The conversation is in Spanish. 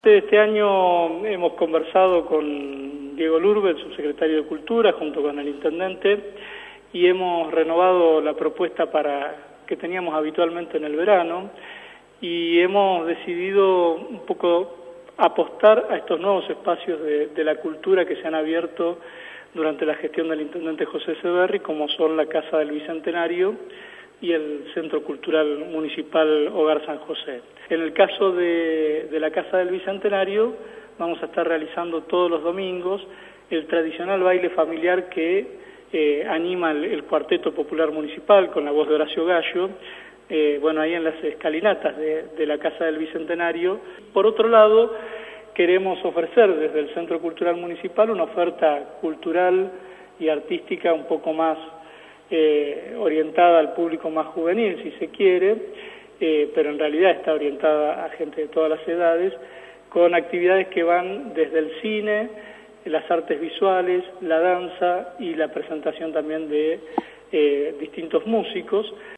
Este año hemos conversado con Diego Lurbe, el subsecretario de Cultura, junto con el intendente, y hemos renovado la propuesta que teníamos habitualmente en el verano, y hemos decidido un poco apostar a estos nuevos espacios de la cultura que se han abierto durante la gestión del intendente José Severri, como son la Casa del Bicentenario y el Centro Cultural Municipal Hogar San José. En el caso de la Casa del Bicentenario, vamos a estar realizando todos los domingos el tradicional baile familiar que anima el Cuarteto Popular Municipal con la voz de Horacio Gallo, ahí en las escalinatas de la Casa del Bicentenario. Por otro lado, queremos ofrecer desde el Centro Cultural Municipal una oferta cultural y artística un poco más orientada al público más juvenil, si se quiere, pero en realidad está orientada a gente de todas las edades, con actividades que van desde el cine, las artes visuales, la danza y la presentación también de distintos músicos.